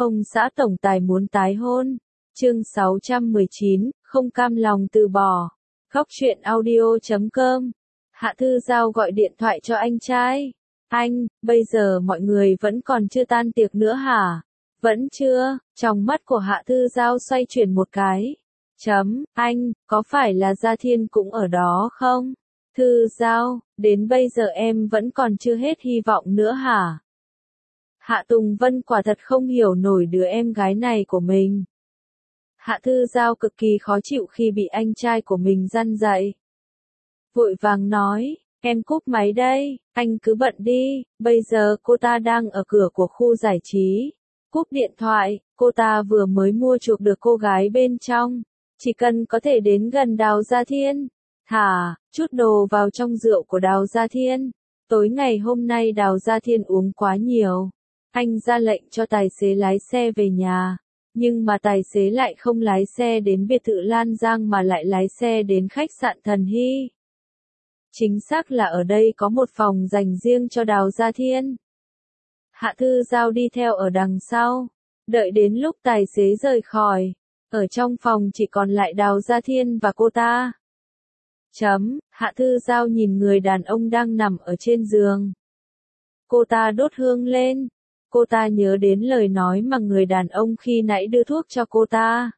Ông xã tổng tài muốn tái hôn. Chương 619, không cam lòng từ bỏ. Góc truyện audio.com. Hạ Thư Giao gọi điện thoại cho anh trai. Anh, bây giờ mọi người vẫn còn chưa tan tiệc nữa hả? Vẫn chưa, trong mắt của Hạ Thư Giao xoay chuyển một cái. Anh, có phải là Gia Thiên cũng ở đó không? Thư Giao, đến bây giờ em vẫn còn chưa hết hy vọng nữa hả? Hạ Tùng Vân quả thật không hiểu nổi đứa em gái này của mình. Hạ Thư Giao cực kỳ khó chịu khi bị anh trai của mình răn dạy. Vội vàng nói, em cúp máy đây, anh cứ bận đi, bây giờ cô ta đang ở cửa của khu giải trí. Cúp điện thoại, cô ta vừa mới mua chuộc được cô gái bên trong. Chỉ cần có thể đến gần Đào Gia Thiên, thả chút đồ vào trong rượu của Đào Gia Thiên. Tối ngày hôm nay Đào Gia Thiên uống quá nhiều. Anh ra lệnh cho tài xế lái xe về nhà. Nhưng mà tài xế lại không lái xe đến biệt thự Lan Giang mà lại lái xe đến khách sạn Thần Hy. Chính xác là ở đây có một phòng dành riêng cho Đào Gia Thiên. Hạ Thư Giao đi theo ở đằng sau. Đợi đến lúc tài xế rời khỏi. Ở trong phòng chỉ còn lại Đào Gia Thiên và cô ta. Hạ Thư Giao nhìn người đàn ông đang nằm ở trên giường. Cô ta đốt hương lên. Cô ta nhớ đến lời nói mà người đàn ông khi nãy đưa thuốc cho cô ta.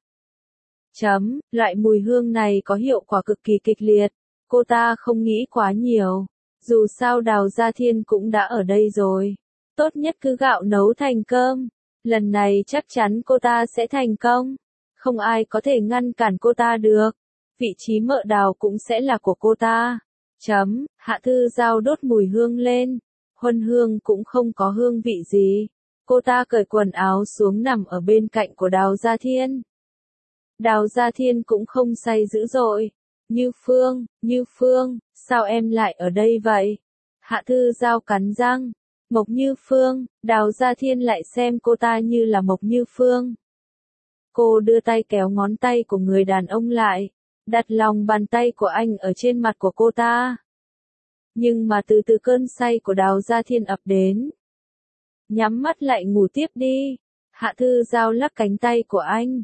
Loại mùi hương này có hiệu quả cực kỳ kịch liệt. Cô ta không nghĩ quá nhiều. Dù sao Đào Gia Thiên cũng đã ở đây rồi. Tốt nhất cứ gạo nấu thành cơm. Lần này chắc chắn cô ta sẽ thành công. Không ai có thể ngăn cản cô ta được. Vị trí mợ Đào cũng sẽ là của cô ta. Hạ Thư Giao đốt mùi hương lên. Huân hương cũng không có hương vị gì. Cô ta cởi quần áo xuống nằm ở bên cạnh của Đào Gia Thiên. Đào Gia Thiên cũng không say dữ dội. Như Phương, sao em lại ở đây vậy? Hạ Thư Giao cắn răng. Mộc Như Phương, Đào Gia Thiên lại xem cô ta như là Mộc Như Phương. Cô đưa tay kéo ngón tay của người đàn ông lại, đặt lòng bàn tay của anh ở trên mặt của cô ta. Nhưng mà từ từ cơn say của Đào Gia Thiên ập đến. Nhắm mắt lại ngủ tiếp đi. Hạ Thư Giao lắc cánh tay của anh.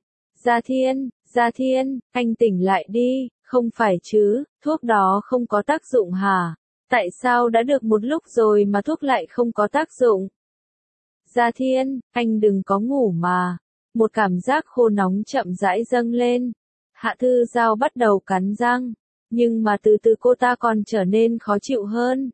Gia Thiên, anh tỉnh lại đi, không phải chứ, thuốc đó không có tác dụng hả? Tại sao đã được một lúc rồi mà thuốc lại không có tác dụng? Gia Thiên, anh đừng có ngủ mà. Một cảm giác khô nóng chậm rãi dâng lên. Hạ Thư Giao bắt đầu cắn răng. Nhưng mà từ từ cô ta còn trở nên khó chịu hơn.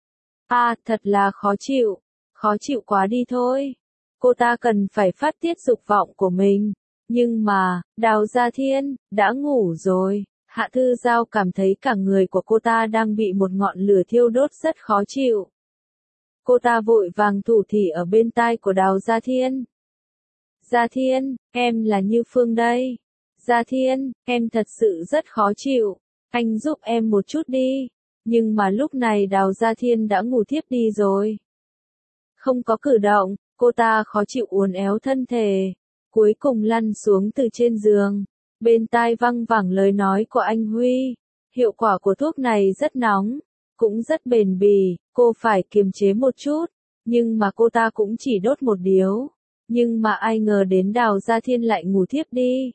Thật là khó chịu. Khó chịu quá đi thôi. Cô ta cần phải phát tiết dục vọng của mình. Nhưng mà, Đào Gia Thiên, đã ngủ rồi. Hạ Thư Giao cảm thấy cả người của cô ta đang bị một ngọn lửa thiêu đốt rất khó chịu. Cô ta vội vàng thủ thỉ ở bên tai của Đào Gia Thiên. Gia Thiên, em là Như Phương đây. Gia Thiên, em thật sự rất khó chịu. Anh giúp em một chút đi. Nhưng mà lúc này Đào Gia Thiên đã ngủ thiếp đi rồi. Không có cử động, cô ta khó chịu uốn éo thân thể. Cuối cùng lăn xuống từ trên giường. Bên tai văng vẳng lời nói của anh Huy. Hiệu quả của thuốc này rất nóng. Cũng rất bền bỉ, cô phải kiềm chế một chút. Nhưng mà cô ta cũng chỉ đốt một điếu. Nhưng mà ai ngờ đến Đào Gia Thiên lại ngủ thiếp đi.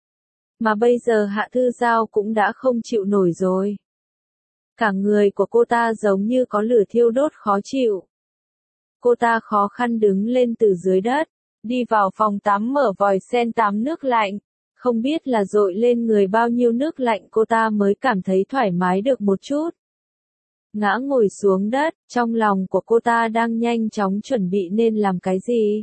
Mà bây giờ Hạ Thư Giao cũng đã không chịu nổi rồi. Cả người của cô ta giống như có lửa thiêu đốt khó chịu. Cô ta khó khăn đứng lên từ dưới đất, đi vào phòng tắm mở vòi sen tắm nước lạnh. Không biết là dội lên người bao nhiêu nước lạnh cô ta mới cảm thấy thoải mái được một chút. Ngã ngồi xuống đất, trong lòng của cô ta đang nhanh chóng chuẩn bị nên làm cái gì.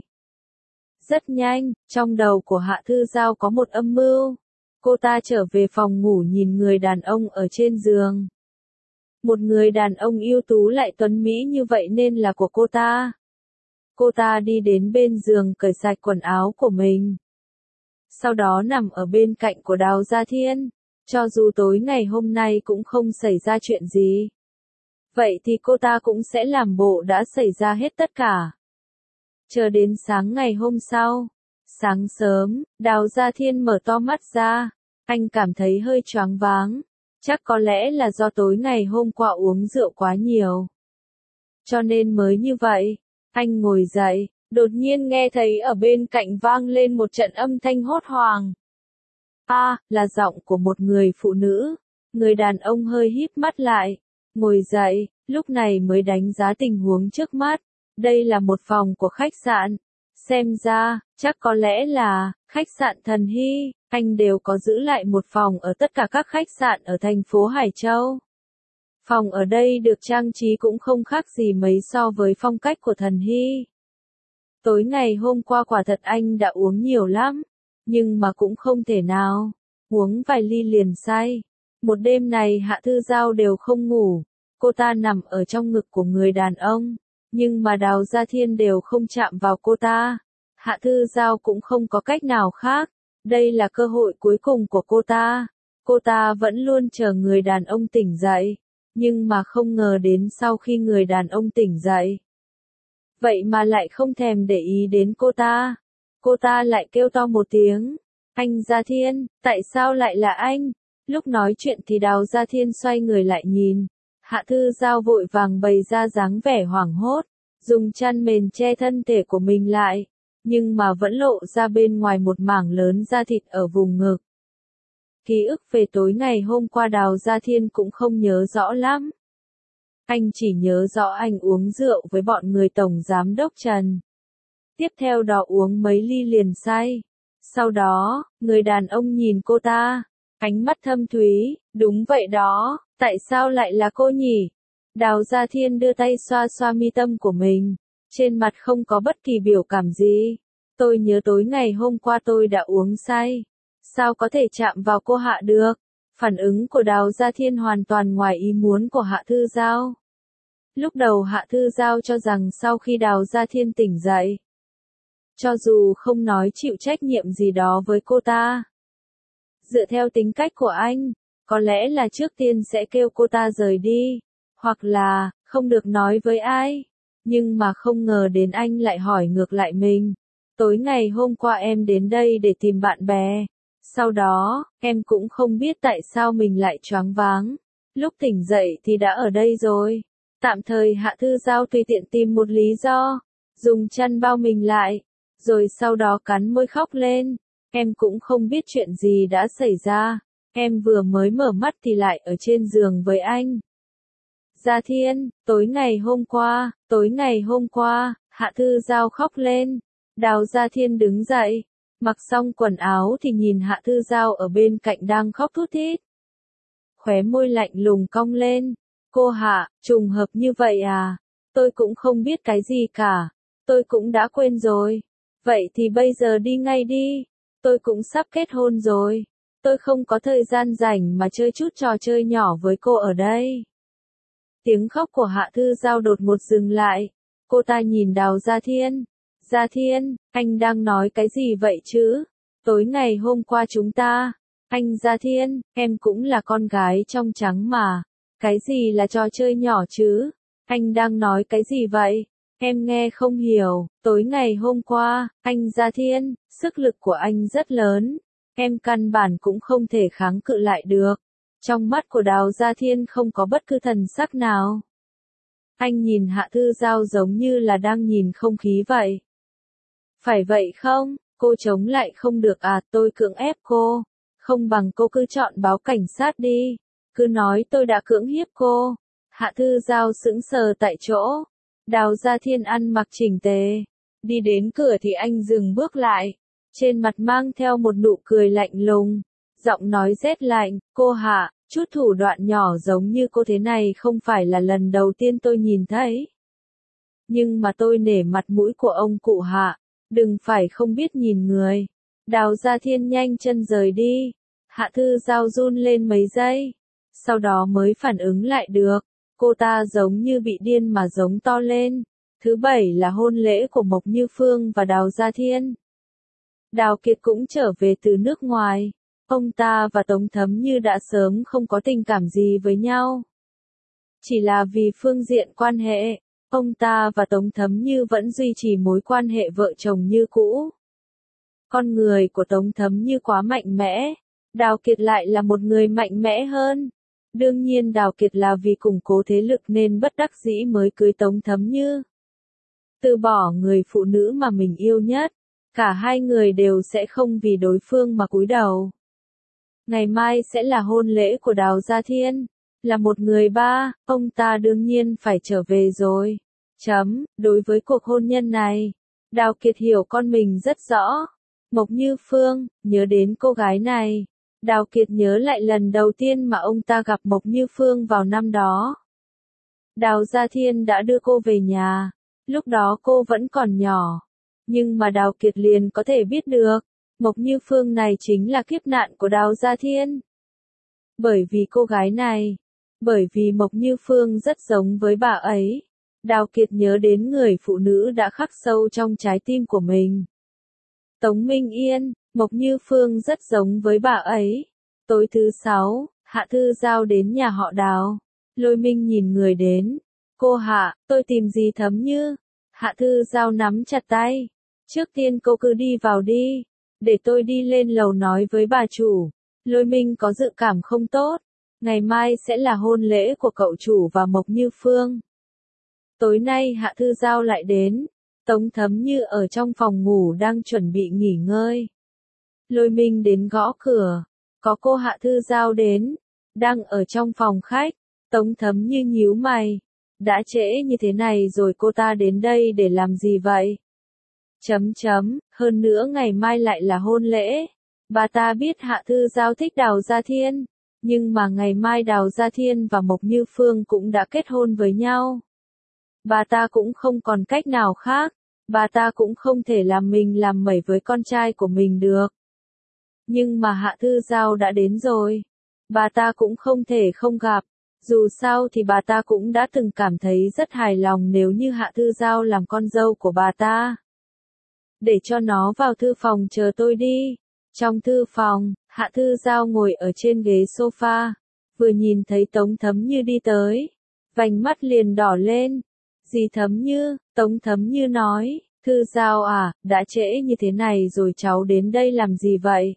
Rất nhanh, trong đầu của Hạ Thư Giao có một âm mưu. Cô ta trở về phòng ngủ nhìn người đàn ông ở trên giường. Một người đàn ông ưu tú lại tuấn mỹ như vậy nên là của cô ta. Cô ta đi đến bên giường cởi sạch quần áo của mình. Sau đó nằm ở bên cạnh của Đào Gia Thiên. Cho dù tối ngày hôm nay cũng không xảy ra chuyện gì. Vậy thì cô ta cũng sẽ làm bộ đã xảy ra hết tất cả. Chờ đến sáng ngày hôm sau. Sáng sớm, Đào Gia Thiên mở to mắt ra. Anh cảm thấy hơi choáng váng. Chắc có lẽ là do tối ngày hôm qua uống rượu quá nhiều. Cho nên mới như vậy. Anh ngồi dậy, Đột nhiên nghe thấy ở bên cạnh vang lên một trận âm thanh hốt hoảng. Là giọng của một người phụ nữ. Người đàn ông hơi híp mắt lại, ngồi dậy, lúc này mới đánh giá tình huống trước mắt. Đây là một phòng của khách sạn. Xem ra, chắc có lẽ là khách sạn Thần Hy. Anh đều có giữ lại một phòng ở tất cả các khách sạn ở thành phố Hải Châu. Phòng ở đây được trang trí cũng không khác gì mấy so với phong cách của Thần Hy. Tối ngày hôm qua quả thật anh đã uống nhiều lắm, nhưng mà cũng không thể nào. Uống vài ly liền say. Một đêm này Hạ Thư Giao đều không ngủ. Cô ta nằm ở trong ngực của người đàn ông, nhưng mà Đào Gia Thiên đều không chạm vào cô ta. Hạ Thư Giao cũng không có cách nào khác. Đây là cơ hội cuối cùng của cô ta. Cô ta vẫn luôn chờ người đàn ông tỉnh dậy, nhưng mà không ngờ đến sau khi người đàn ông tỉnh dậy, vậy mà lại không thèm để ý đến cô ta. Cô ta lại kêu to một tiếng. Anh Gia Thiên, tại sao lại là anh? Lúc nói chuyện thì Đào Gia Thiên xoay người lại nhìn. Hạ Thư Giao vội vàng bày ra dáng vẻ hoảng hốt, dùng chăn mền che thân thể của mình lại, nhưng mà vẫn lộ ra bên ngoài một mảng lớn da thịt ở vùng ngực. Ký ức về tối ngày hôm qua Đào Gia Thiên cũng không nhớ rõ lắm. Anh chỉ nhớ rõ anh uống rượu với bọn người Tổng Giám đốc Trần. Tiếp theo đó uống mấy ly liền say. Sau đó, người đàn ông nhìn cô ta, ánh mắt thâm thúy, đúng vậy đó, tại sao lại là cô nhỉ? Đào Gia Thiên đưa tay xoa xoa mi tâm của mình, trên mặt không có bất kỳ biểu cảm gì. Tôi nhớ tối ngày hôm qua tôi đã uống say. Sao có thể chạm vào cô Hạ được? Phản ứng của Đào Gia Thiên hoàn toàn ngoài ý muốn của Hạ Thư Giao. Lúc đầu Hạ Thư Giao cho rằng sau khi Đào Gia Thiên tỉnh dậy, cho dù không nói chịu trách nhiệm gì đó với cô ta, dựa theo tính cách của anh, có lẽ là trước tiên sẽ kêu cô ta rời đi, hoặc là không được nói với ai. Nhưng mà không ngờ đến anh lại hỏi ngược lại mình. Tối ngày hôm qua em đến đây để tìm bạn bè. Sau đó, em cũng không biết tại sao mình lại choáng váng. Lúc tỉnh dậy thì đã ở đây rồi. Tạm thời Hạ Thư Giao tùy tiện tìm một lý do, dùng chăn bao mình lại, rồi sau đó cắn môi khóc lên. Em cũng không biết chuyện gì đã xảy ra. Em vừa mới mở mắt thì lại ở trên giường với anh. Gia Thiên, tối ngày hôm qua, Hạ Thư Giao khóc lên. Đào Gia Thiên đứng dậy, mặc xong quần áo thì nhìn Hạ Thư Giao ở bên cạnh đang khóc thút thít. Khóe môi lạnh lùng cong lên. Cô Hạ, trùng hợp như vậy à? Tôi cũng không biết cái gì cả. Tôi cũng đã quên rồi. Vậy thì bây giờ đi ngay đi. Tôi cũng sắp kết hôn rồi. Tôi không có thời gian rảnh mà chơi chút trò chơi nhỏ với cô ở đây. Tiếng khóc của Hạ Thư Giao đột ngột dừng lại. Cô ta nhìn Đào Gia Thiên. Gia Thiên, anh đang nói cái gì vậy chứ? Tối ngày hôm qua chúng ta. Anh Gia Thiên, em cũng là con gái trong trắng mà. Cái gì là trò chơi nhỏ chứ? Anh đang nói cái gì vậy? Em nghe không hiểu. Tối ngày hôm qua, anh Gia Thiên, sức lực của anh rất lớn. Em căn bản cũng không thể kháng cự lại được. Trong mắt của Đào Gia Thiên không có bất cứ thần sắc nào. Anh nhìn Hạ Thư Giao giống như là đang nhìn không khí vậy. Phải vậy không? Cô chống lại không được à? Tôi cưỡng ép cô. Không bằng cô cứ chọn báo cảnh sát đi. Cứ nói tôi đã cưỡng hiếp cô. Hạ Thư Giao sững sờ tại chỗ. Đào Gia Thiên ăn mặc chỉnh tề. Đi đến cửa thì anh dừng bước lại. Trên mặt mang theo một nụ cười lạnh lùng. Giọng nói rét lạnh. Cô Hạ, chút thủ đoạn nhỏ giống như cô thế này không phải là lần đầu tiên tôi nhìn thấy. Nhưng mà tôi nể mặt mũi của ông cụ Hạ. Đừng phải không biết nhìn người. Đào Gia Thiên nhanh chân rời đi. Hạ Thư Giao run lên mấy giây. Sau đó mới phản ứng lại được. Cô ta giống như bị điên mà giống to lên. Thứ bảy là hôn lễ của Mộc Như Phương và Đào Gia Thiên. Đào Kiệt cũng trở về từ nước ngoài. Ông ta và Tống Thấm Như đã sớm không có tình cảm gì với nhau. Chỉ là vì phương diện quan hệ, ông ta và Tống Thấm Như vẫn duy trì mối quan hệ vợ chồng như cũ. Con người của Tống Thấm Như quá mạnh mẽ. Đào Kiệt lại là một người mạnh mẽ hơn. Đương nhiên Đào Kiệt là vì củng cố thế lực nên bất đắc dĩ mới cưới Tống Thấm Như. từ bỏ người phụ nữ mà mình yêu nhất, cả hai người đều sẽ không vì đối phương mà cúi đầu. Ngày mai sẽ là hôn lễ của Đào Gia Thiên, là một người ba, ông ta đương nhiên phải trở về rồi. Đối với cuộc hôn nhân này, Đào Kiệt hiểu con mình rất rõ. Mộc Như Phương, nhớ đến cô gái này. Đào Kiệt nhớ lại lần đầu tiên mà ông ta gặp Mộc Như Phương vào năm đó. Đào Gia Thiên đã đưa cô về nhà, lúc đó cô vẫn còn nhỏ. Nhưng mà Đào Kiệt liền có thể biết được, Mộc Như Phương này chính là kiếp nạn của Đào Gia Thiên. Bởi vì cô gái này, bởi vì Mộc Như Phương rất giống với bà ấy, Đào Kiệt nhớ đến người phụ nữ đã khắc sâu trong trái tim của mình. Tống Minh Yên, Mộc Như Phương rất giống với bà ấy. Tối thứ 6, Hạ Thư Giao đến nhà họ Đào. Lôi Minh nhìn người đến. Cô Hạ, tôi tìm gì Thấm Như? Hạ Thư Giao nắm chặt tay. Trước tiên cô cứ đi vào đi. Để tôi đi lên lầu nói với bà chủ. Lôi Minh có dự cảm không tốt. Ngày mai sẽ là hôn lễ của cậu chủ và Mộc Như Phương. Tối nay Hạ Thư Giao lại đến. Tống Thấm Như ở trong phòng ngủ đang chuẩn bị nghỉ ngơi. Lôi Minh đến gõ cửa. Có cô Hạ Thư Giao đến. Đang ở trong phòng khách. Tống Thấm Như nhíu mày. Đã trễ như thế này rồi cô ta đến đây để làm gì vậy? Hơn nữa ngày mai lại là hôn lễ. Bà ta biết Hạ Thư Giao thích Đào Gia Thiên. Nhưng mà ngày mai Đào Gia Thiên và Mộc Như Phương cũng đã kết hôn với nhau. Bà ta cũng không còn cách nào khác. Bà ta cũng không thể làm mình làm mẩy với con trai của mình được. Nhưng mà Hạ Thư Giao đã đến rồi. Bà ta cũng không thể không gặp. Dù sao thì bà ta cũng đã từng cảm thấy rất hài lòng nếu như Hạ Thư Giao làm con dâu của bà ta. Để cho nó vào thư phòng chờ tôi đi. Trong thư phòng, Hạ Thư Giao ngồi ở trên ghế sofa. Vừa nhìn thấy Tống Thấm Như đi tới. Vành mắt liền đỏ lên. Dì Thấm Như, Tống Thấm Như nói, Thư Giao à, đã trễ như thế này rồi cháu đến đây làm gì vậy?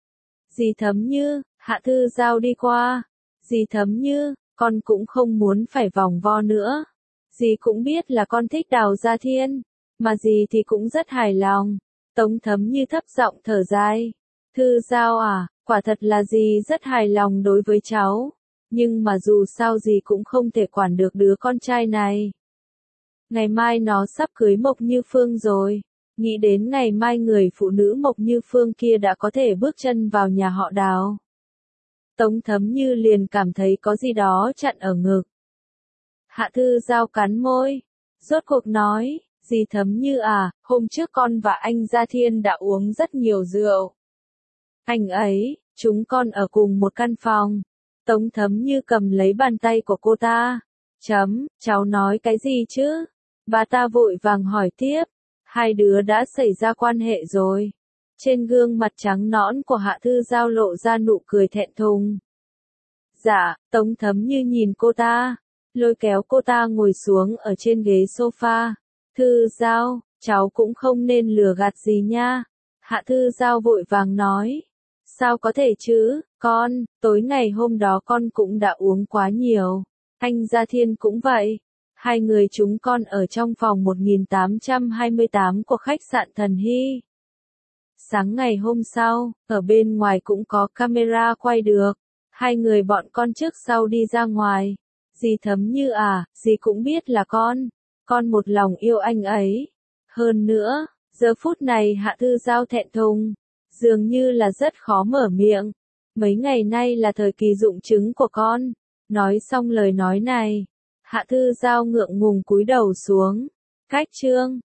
Dì Thấm Như, Hạ Thư Giao đi qua. Dì Thấm Như, con cũng không muốn phải vòng vo nữa. Dì cũng biết là con thích Đào Gia Thiên, mà dì thì cũng rất hài lòng. Tống Thấm Như thấp giọng thở dài. Thư Giao à, quả thật là dì rất hài lòng đối với cháu. Nhưng mà dù sao dì cũng không thể quản được đứa con trai này. Ngày mai nó sắp cưới Mộc Như Phương rồi. Nghĩ đến ngày mai người phụ nữ Mộc Như Phương kia đã có thể bước chân vào nhà họ Đào. Tống Thấm Như liền cảm thấy có gì đó chặn ở ngực. Hạ Thư Giao cắn môi. Rốt cuộc nói, dì Thấm Như à, hôm trước con và anh Gia Thiên đã uống rất nhiều rượu. Anh ấy, chúng con ở cùng một căn phòng. Tống Thấm Như cầm lấy bàn tay của cô ta. Cháu nói cái gì chứ? Bà ta vội vàng hỏi tiếp. Hai đứa đã xảy ra quan hệ rồi. Trên gương mặt trắng nõn của Hạ Thư Giao lộ ra nụ cười thẹn thùng. Dạ, Tống Thấm Như nhìn cô ta, lôi kéo cô ta ngồi xuống ở trên ghế sofa. Thư Giao, cháu cũng không nên lừa gạt gì nha. Hạ Thư Giao vội vàng nói. Sao có thể chứ, con, tối ngày hôm đó con cũng đã uống quá nhiều. Anh Gia Thiên cũng vậy. Hai người chúng con ở trong phòng 1828 của khách sạn Thần Hy. Sáng ngày hôm sau, ở bên ngoài cũng có camera quay được. Hai người bọn con trước sau đi ra ngoài. Dì Thấm Như à, dì cũng biết là con một lòng yêu anh ấy. Hơn nữa, giờ phút này Hạ Thư Giao thẹn thùng, dường như là rất khó mở miệng. Mấy ngày nay là thời kỳ dụng trứng của con. Nói xong lời nói này, Hạ Thư Giao ngượng ngùng cúi đầu xuống. Cách chương